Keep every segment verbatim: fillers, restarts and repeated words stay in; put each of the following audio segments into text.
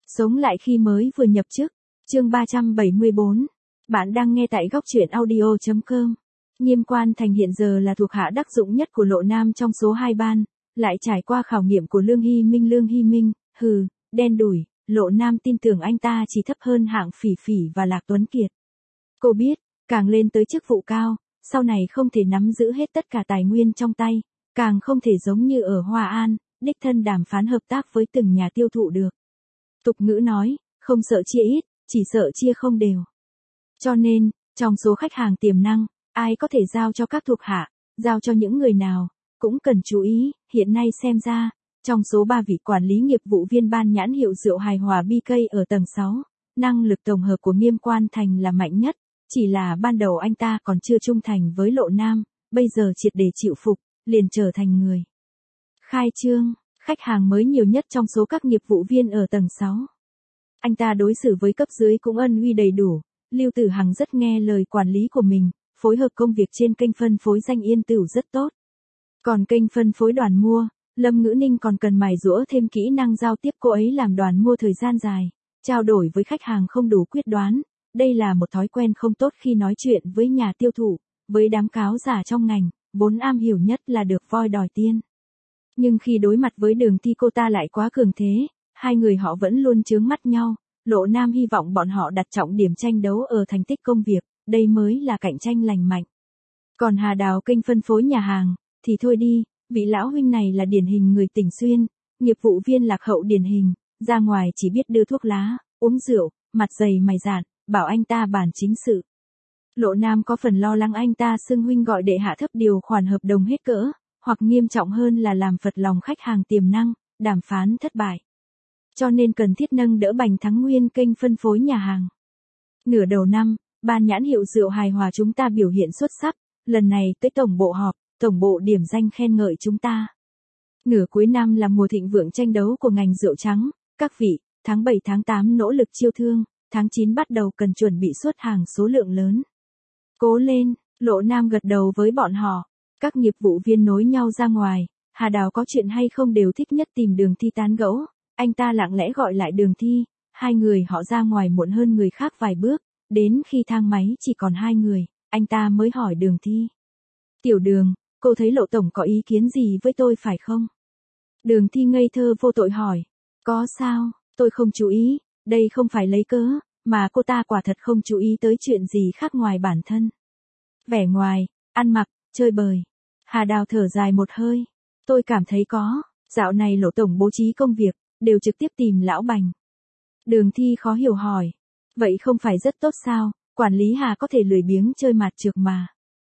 Sống lại khi mới vừa nhập chức. Chương ba trăm bảy mươi bốn. Bạn đang nghe tại góc truyện audio chấm com. Nghiêm Quan Thành hiện giờ là thuộc hạ đắc dụng nhất của Lộ Nam trong số hai ban, lại trải qua khảo nghiệm của Lương Hy Minh. Lương Hy Minh, hừ, đen đủi, Lộ Nam tin tưởng anh ta chỉ thấp hơn hạng Phỉ Phỉ và Lạc Tuấn Kiệt. Cô biết, càng lên tới chức vụ cao, sau này không thể nắm giữ hết tất cả tài nguyên trong tay, càng không thể giống như ở Hoa An, đích thân đàm phán hợp tác với từng nhà tiêu thụ được. Tục ngữ nói, không sợ chia ít, chỉ sợ chia không đều. Cho nên, trong số khách hàng tiềm năng, ai có thể giao cho các thuộc hạ, giao cho những người nào, cũng cần chú ý. Hiện nay xem ra, trong số ba vị quản lý nghiệp vụ viên ban nhãn hiệu rượu hài hòa bê ca ở tầng sáu, năng lực tổng hợp của Nghiêm Quan Thành là mạnh nhất, chỉ là ban đầu anh ta còn chưa trung thành với Lộ Nam, bây giờ triệt để chịu phục, liền trở thành người khai trương, khách hàng mới nhiều nhất trong số các nghiệp vụ viên ở tầng sáu. Anh ta đối xử với cấp dưới cũng ân uy đầy đủ, Lưu Tử Hằng rất nghe lời quản lý của mình, phối hợp công việc trên kênh phân phối Danh Yên Tửu rất tốt. Còn kênh phân phối Đoàn Mua, Lâm Ngữ Ninh còn cần mài giũa thêm kỹ năng giao tiếp. Cô ấy làm Đoàn Mua thời gian dài, trao đổi với khách hàng không đủ quyết đoán, đây là một thói quen không tốt khi nói chuyện với nhà tiêu thụ, với đám cáo giả trong ngành, vốn am hiểu nhất là được voi đòi tiên. Nhưng khi đối mặt với Đường Thi cô ta lại quá cường thế, hai người họ vẫn luôn chướng mắt nhau. Lộ Nam hy vọng bọn họ đặt trọng điểm tranh đấu ở thành tích công việc, đây mới là cạnh tranh lành mạnh. Còn Hà Đào kênh phân phối nhà hàng, thì thôi đi, vị lão huynh này là điển hình người Tỉnh Xuyên, nghiệp vụ viên lạc hậu điển hình, ra ngoài chỉ biết đưa thuốc lá, uống rượu, mặt dày mày dạn, bảo anh ta bàn chính sự. Lộ Nam có phần lo lắng anh ta xưng huynh gọi đệ hạ thấp điều khoản hợp đồng hết cỡ, hoặc nghiêm trọng hơn là làm phật lòng khách hàng tiềm năng, đàm phán thất bại. Cho nên cần thiết nâng đỡ Bành Thắng Nguyên kênh phân phối nhà hàng. Nửa đầu năm, ban nhãn hiệu rượu hài hòa chúng ta biểu hiện xuất sắc, lần này tới tổng bộ họp, tổng bộ điểm danh khen ngợi chúng ta. Nửa cuối năm là mùa thịnh vượng tranh đấu của ngành rượu trắng, các vị, tháng bảy tháng tám nỗ lực chiêu thương, tháng chín bắt đầu cần chuẩn bị xuất hàng số lượng lớn. Cố lên, Lộ Nam gật đầu với bọn họ, các nghiệp vụ viên nối nhau ra ngoài, Hà Đào có chuyện hay không đều thích nhất tìm Đường Thi tán gẫu. Anh ta lặng lẽ gọi lại Đường Thi, hai người họ ra ngoài muộn hơn người khác vài bước, đến khi thang máy chỉ còn hai người, anh ta mới hỏi Đường Thi. Tiểu Đường, cô thấy Lộ Tổng có ý kiến gì với tôi phải không? Đường Thi ngây thơ vô tội hỏi, có sao, tôi không chú ý, đây không phải lấy cớ, mà cô ta quả thật không chú ý tới chuyện gì khác ngoài bản thân. Vẻ ngoài, ăn mặc, chơi bời. Hà Đào thở dài một hơi, tôi cảm thấy có, dạo này Lộ Tổng bố trí công việc, đều trực tiếp tìm lão Bành. Đường Thi khó hiểu hỏi, vậy không phải rất tốt sao, quản lý Hà có thể lười biếng chơi mạt trược mà.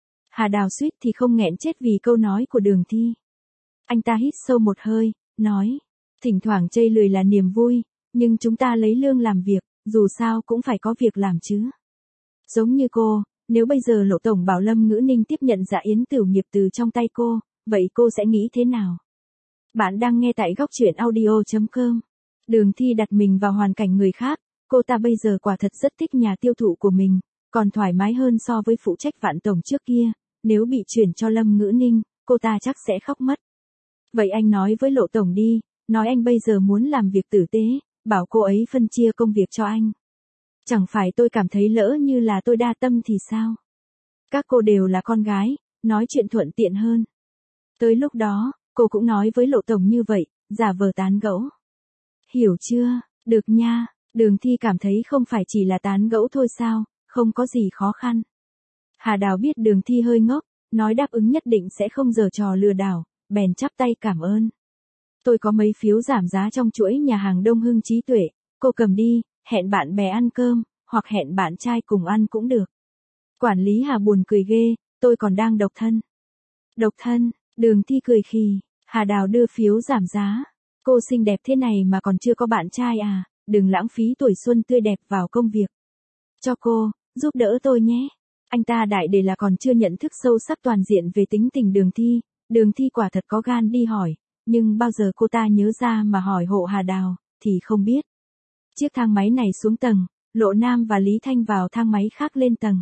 Hà Đào suýt thì không nghẹn chết vì câu nói của Đường Thi. Anh ta hít sâu một hơi, nói, thỉnh thoảng chây lười là niềm vui, nhưng chúng ta lấy lương làm việc, dù sao cũng phải có việc làm chứ. Giống như cô, nếu bây giờ Lộ Tổng bảo Lâm Ngữ Ninh tiếp nhận Dạ Yến Tửu nghiệp từ trong tay cô, vậy cô sẽ nghĩ thế nào? Bạn đang nghe tại góc truyện audio chấm com. Đường Thi đặt mình vào hoàn cảnh người khác, cô ta bây giờ quả thật rất thích nhà tiêu thụ của mình, còn thoải mái hơn so với phụ trách Vạn Tổng trước kia, nếu bị chuyển cho Lâm Ngữ Ninh, cô ta chắc sẽ khóc mất. Vậy anh nói với Lộ Tổng đi, nói anh bây giờ muốn làm việc tử tế, bảo cô ấy phân chia công việc cho anh. Chẳng phải tôi cảm thấy lỡ như là tôi đa tâm thì sao? Các cô đều là con gái, nói chuyện thuận tiện hơn. Tới lúc đó, cô cũng nói với Lộ Tổng như vậy, giả vờ tán gẫu. Hiểu chưa, được nha, Đường Thi cảm thấy không phải chỉ là tán gẫu thôi sao, không có gì khó khăn. Hà Đào biết Đường Thi hơi ngốc, nói đáp ứng nhất định sẽ không giở trò lừa đảo, bèn chắp tay cảm ơn. Tôi có mấy phiếu giảm giá trong chuỗi nhà hàng Đông Hưng Trí Tuệ, cô cầm đi, hẹn bạn bè ăn cơm, hoặc hẹn bạn trai cùng ăn cũng được. Quản lý Hà buồn cười ghê, tôi còn đang độc thân. Độc thân, Đường Thi cười khì, Hà Đào đưa phiếu giảm giá. Cô xinh đẹp thế này mà còn chưa có bạn trai à, đừng lãng phí tuổi xuân tươi đẹp vào công việc. Cho cô, giúp đỡ tôi nhé. Anh ta đại để là còn chưa nhận thức sâu sắc toàn diện về tính tình Đường Thi, Đường Thi quả thật có gan đi hỏi, nhưng bao giờ cô ta nhớ ra mà hỏi hộ Hà Đào, thì không biết. Chiếc thang máy này xuống tầng, Lộ Nam và Lý Thanh vào thang máy khác lên tầng.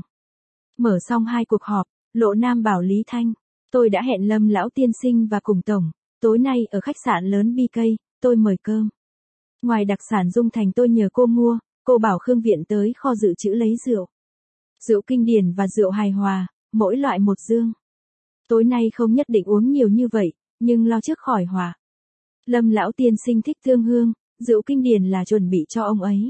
Mở xong hai cuộc họp, Lộ Nam bảo Lý Thanh, tôi đã hẹn Lâm lão tiên sinh và cùng tổng, tối nay ở khách sạn lớn bê ca, tôi mời cơm. ngoài đặc sản Dung Thành tôi nhờ cô mua, cô bảo Khương Viện tới kho dự trữ lấy rượu. Rượu kinh điển và rượu hài hòa, mỗi loại một dương. Tối nay không nhất định uống nhiều như vậy, nhưng lo trước khỏi họa. Lâm lão tiên sinh thích thương hương, rượu kinh điển là chuẩn bị cho ông ấy.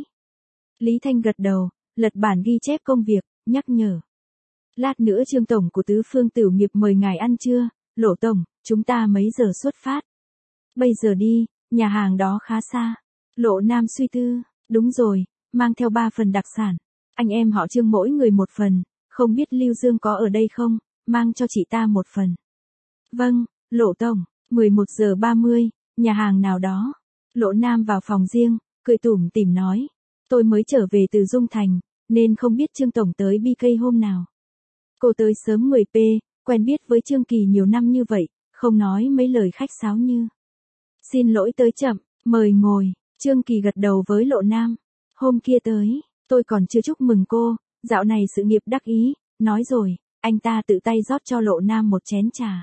Lý Thanh gật đầu, lật bản ghi chép công việc, nhắc nhở. Lát nữa Trương tổng của Tứ Phương Tửu Nghiệp mời ngài ăn trưa. Lộ tổng, chúng ta mấy giờ xuất phát? Bây giờ đi, nhà hàng đó khá xa. Lộ Nam suy tư, đúng rồi, mang theo ba phần đặc sản. Anh em họ Trương mỗi người một phần, không biết Lưu Dương có ở đây không, mang cho chị ta một phần. Vâng, Lộ tổng, mười một giờ ba mươi, nhà hàng nào đó. Lộ Nam vào phòng riêng, cười tủm tỉm nói. Tôi mới trở về từ Dung Thành, nên không biết Trương tổng tới bê ca hôm nào. Cô tới sớm mười phút, quen biết với Trương Kỳ nhiều năm như vậy, không nói mấy lời khách sáo như. Xin lỗi tới chậm, mời ngồi. Trương Kỳ gật đầu với Lộ Nam. Hôm kia tới, tôi còn chưa chúc mừng cô, dạo này sự nghiệp đắc ý, nói rồi, anh ta tự tay rót cho Lộ Nam một chén trà.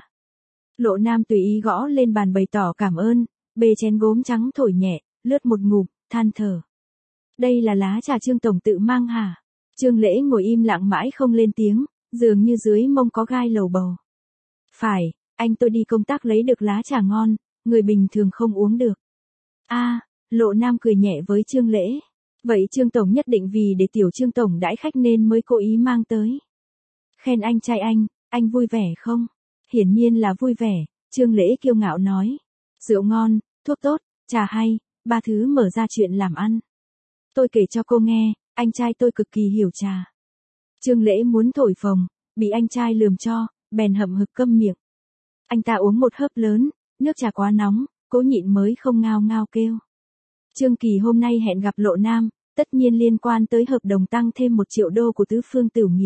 Lộ Nam tùy ý gõ lên bàn bày tỏ cảm ơn, bê chén gốm trắng thổi nhẹ, lướt một ngụm, than thở. Đây là lá trà Trương tổng tự mang hả? Trương Lễ ngồi im lặng mãi không lên tiếng, dường như dưới mông có gai lầu bầu. Phải, anh tôi đi công tác lấy được lá trà ngon, người bình thường không uống được. A, à, Lộ Nam cười nhẹ với Trương Lễ. Vậy Trương tổng nhất định vì để tiểu Trương tổng đãi khách nên mới cố ý mang tới. Khen anh trai anh, anh vui vẻ không? Hiển nhiên là vui vẻ, Trương Lễ kiêu ngạo nói. Rượu ngon, thuốc tốt, trà hay, ba thứ mở ra chuyện làm ăn. Tôi kể cho cô nghe, anh trai tôi cực kỳ hiểu trà. Trương Lễ muốn thổi phồng, bị anh trai lườm cho, bèn hậm hực câm miệng. Anh ta uống một hớp lớn, nước trà quá nóng, cố nhịn mới không ngao ngao kêu. Trương Kỳ hôm nay hẹn gặp Lộ Nam, tất nhiên liên quan tới hợp đồng tăng thêm một triệu đô của Tứ Phương Tửu Nghiệp.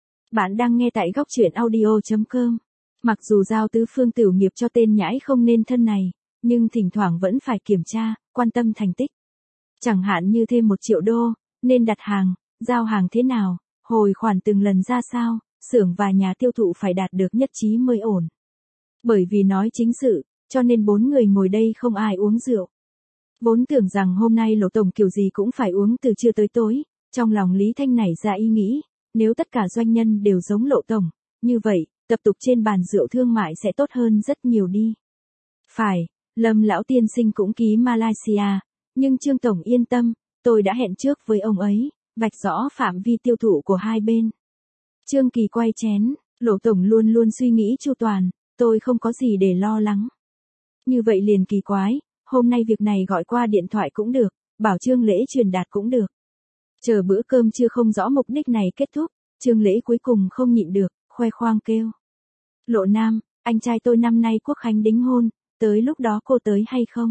Bạn đang nghe tại góc truyện audio chấm com. Mặc dù giao Tứ Phương Tửu Nghiệp cho tên nhãi không nên thân này, nhưng thỉnh thoảng vẫn phải kiểm tra, quan tâm thành tích. Chẳng hạn như thêm một triệu đô, nên đặt hàng, giao hàng thế nào, hồi khoản từng lần ra sao, xưởng và nhà tiêu thụ phải đạt được nhất trí mới ổn. Bởi vì nói chính sự, cho nên bốn người ngồi đây không ai uống rượu. Vốn tưởng rằng hôm nay Lộ tổng kiểu gì cũng phải uống từ trưa tới tối, trong lòng Lý Thanh nảy ra ý nghĩ, nếu tất cả doanh nhân đều giống Lộ tổng, như vậy, tập tục trên bàn rượu thương mại sẽ tốt hơn rất nhiều đi. Phải, Lâm lão tiên sinh cũng ký Malaysia, nhưng Trương tổng yên tâm, tôi đã hẹn trước với ông ấy, vạch rõ phạm vi tiêu thụ của hai bên. Trương Kỳ quay chén, Lộ tổng luôn luôn suy nghĩ chu toàn, tôi không có gì để lo lắng. Như vậy liền kỳ quái, hôm nay việc này gọi qua điện thoại cũng được, bảo Trương Lễ truyền đạt cũng được. Chờ bữa cơm chưa không rõ mục đích này kết thúc, Trương Lễ cuối cùng không nhịn được, khoe khoang kêu. Lộ Nam, anh trai tôi năm nay Quốc khánh đính hôn, tới lúc đó cô tới hay không?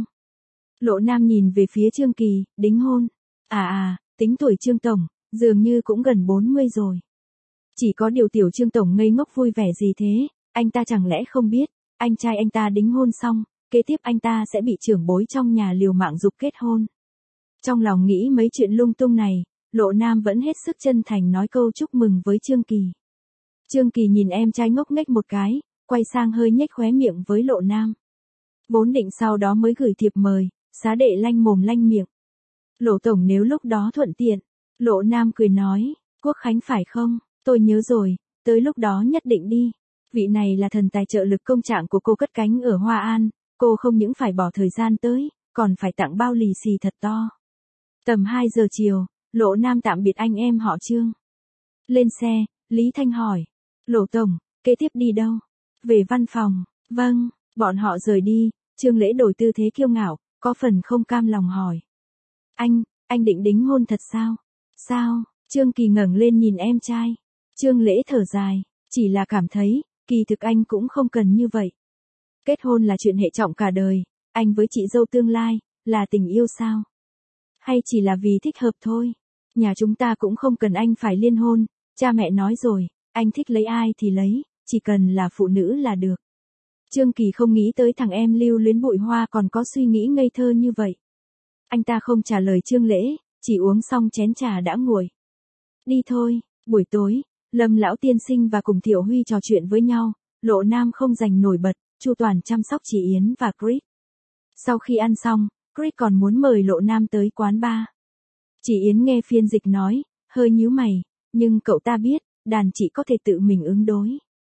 Lộ Nam nhìn về phía Trương Kỳ, đính hôn. À à, tính tuổi Trương tổng, dường như cũng gần bốn mươi rồi. Chỉ có điều tiểu Trương tổng ngây ngốc vui vẻ gì thế, anh ta chẳng lẽ không biết, anh trai anh ta đính hôn xong, kế tiếp anh ta sẽ bị trưởng bối trong nhà liều mạng giục kết hôn. Trong lòng nghĩ mấy chuyện lung tung này, Lộ Nam vẫn hết sức chân thành nói câu chúc mừng với Trương Kỳ. Trương Kỳ nhìn em trai ngốc nghếch một cái, quay sang hơi nhếch khóe miệng với Lộ Nam. Vốn định sau đó mới gửi thiệp mời, xá đệ lanh mồm lanh miệng. Lộ tổng nếu lúc đó thuận tiện, Lộ Nam cười nói, Quốc khánh phải không, tôi nhớ rồi, tới lúc đó nhất định đi. Vị này là thần tài trợ lực công trạng của cô cất cánh ở Hoa An, cô không những phải bỏ thời gian tới, còn phải tặng bao lì xì thật to. Tầm hai giờ chiều, Lộ Nam tạm biệt anh em họ Trương. Lên xe, Lý Thanh hỏi, Lộ tổng, kế tiếp đi đâu? Về văn phòng, vâng, bọn họ rời đi, Trương Lễ đổi tư thế kiêu ngạo, có phần không cam lòng hỏi. Anh, anh định đính hôn thật sao? Sao? Trương Kỳ ngẩng lên nhìn em trai. Trương Lễ thở dài, chỉ là cảm thấy, kỳ thực anh cũng không cần như vậy. Kết hôn là chuyện hệ trọng cả đời, anh với chị dâu tương lai, là tình yêu sao? Hay chỉ là vì thích hợp thôi? Nhà chúng ta cũng không cần anh phải liên hôn, cha mẹ nói rồi, anh thích lấy ai thì lấy, chỉ cần là phụ nữ là được. Trương Kỳ không nghĩ tới thằng em lưu luyến bụi hoa còn có suy nghĩ ngây thơ như vậy. Anh ta không trả lời Trương Lễ, chỉ uống xong chén trà đã nguội. Đi thôi, buổi tối, Lâm lão tiên sinh và cùng Thiệu Huy trò chuyện với nhau, Lộ Nam không dành nổi bật, chu toàn chăm sóc chị Yến và Chris. Sau khi ăn xong, Chris còn muốn mời Lộ Nam tới quán bar. Chị Yến nghe phiên dịch nói, hơi nhíu mày, nhưng cậu ta biết, đàn chị có thể tự mình ứng đối.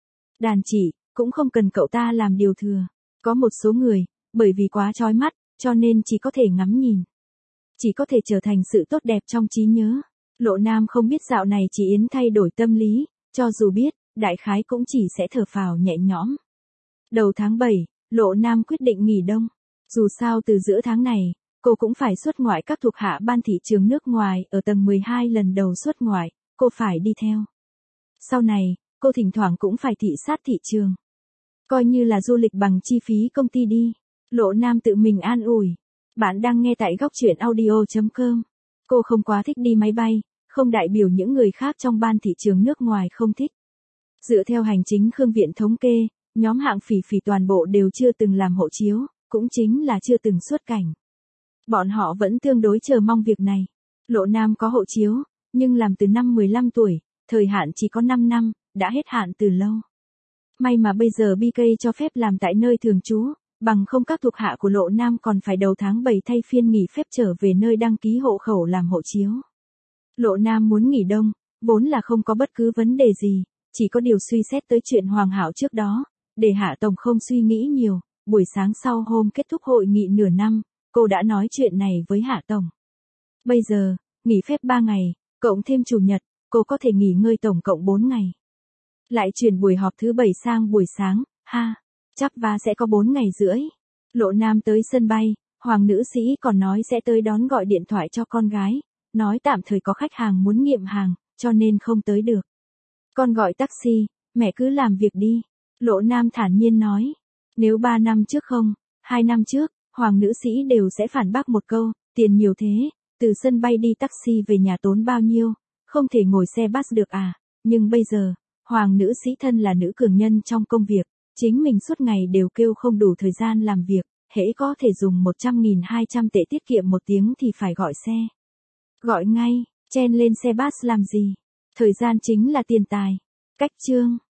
Đàn chị, cũng không cần cậu ta làm điều thừa. Có một số người, bởi vì quá chói mắt, cho nên chỉ có thể ngắm nhìn. Chỉ có thể trở thành sự tốt đẹp trong trí nhớ. Lộ Nam không biết dạo này chị Yến thay đổi tâm lý, cho dù biết, đại khái cũng chỉ sẽ thở phào nhẹ nhõm. Đầu tháng bảy, Lộ Nam quyết định nghỉ đông. Dù sao từ giữa tháng này, cô cũng phải xuất ngoại các thuộc hạ ban thị trường nước ngoài ở tầng mười hai lần đầu xuất ngoại, cô phải đi theo. Sau này, cô thỉnh thoảng cũng phải thị sát thị trường. Coi như là du lịch bằng chi phí công ty đi. Lộ Nam tự mình an ủi. Bạn đang nghe tại góc truyện audio chấm com. Cô không quá thích đi máy bay, không đại biểu những người khác trong ban thị trường nước ngoài không thích. Dựa theo hành chính Khương Viện thống kê, nhóm hạng phỉ phỉ toàn bộ đều chưa từng làm hộ chiếu, cũng chính là chưa từng xuất cảnh. Bọn họ vẫn tương đối chờ mong việc này. Lộ Nam có hộ chiếu, nhưng làm từ năm mười lăm tuổi, thời hạn chỉ có năm năm, đã hết hạn từ lâu. May mà bây giờ bê ca cho phép làm tại nơi thường trú, bằng không các thuộc hạ của Lộ Nam còn phải đầu tháng bảy thay phiên nghỉ phép trở về nơi đăng ký hộ khẩu làm hộ chiếu. Lộ Nam muốn nghỉ đông, vốn là không có bất cứ vấn đề gì, chỉ có điều suy xét tới chuyện Hoàng Hảo trước đó, để Hạ Tổng không suy nghĩ nhiều. Buổi sáng sau hôm kết thúc hội nghị nửa năm, cô đã nói chuyện này với Hạ Tổng. Bây giờ, nghỉ phép ba ngày, cộng thêm chủ nhật, cô có thể nghỉ ngơi tổng cộng bốn ngày. Lại chuyển buổi họp thứ bảy sang buổi sáng, ha, chắc và sẽ có bốn ngày rưỡi. Lộ Nam tới sân bay, Hoàng nữ sĩ còn nói sẽ tới đón gọi điện thoại cho con gái, nói tạm thời có khách hàng muốn nghiệm hàng, cho nên không tới được. Con gọi taxi, mẹ cứ làm việc đi. Lộ Nam thản nhiên nói. Nếu ba năm trước không, hai năm trước, Hoàng nữ sĩ đều sẽ phản bác một câu, tiền nhiều thế, từ sân bay đi taxi về nhà tốn bao nhiêu, không thể ngồi xe bus được à, nhưng bây giờ, Hoàng nữ sĩ thân là nữ cường nhân trong công việc, chính mình suốt ngày đều kêu không đủ thời gian làm việc, hễ có thể dùng một trăm nghìn hai trăm tệ tiết kiệm một tiếng thì phải gọi xe. Gọi ngay, chen lên xe bus làm gì, thời gian chính là tiền tài. Cách chương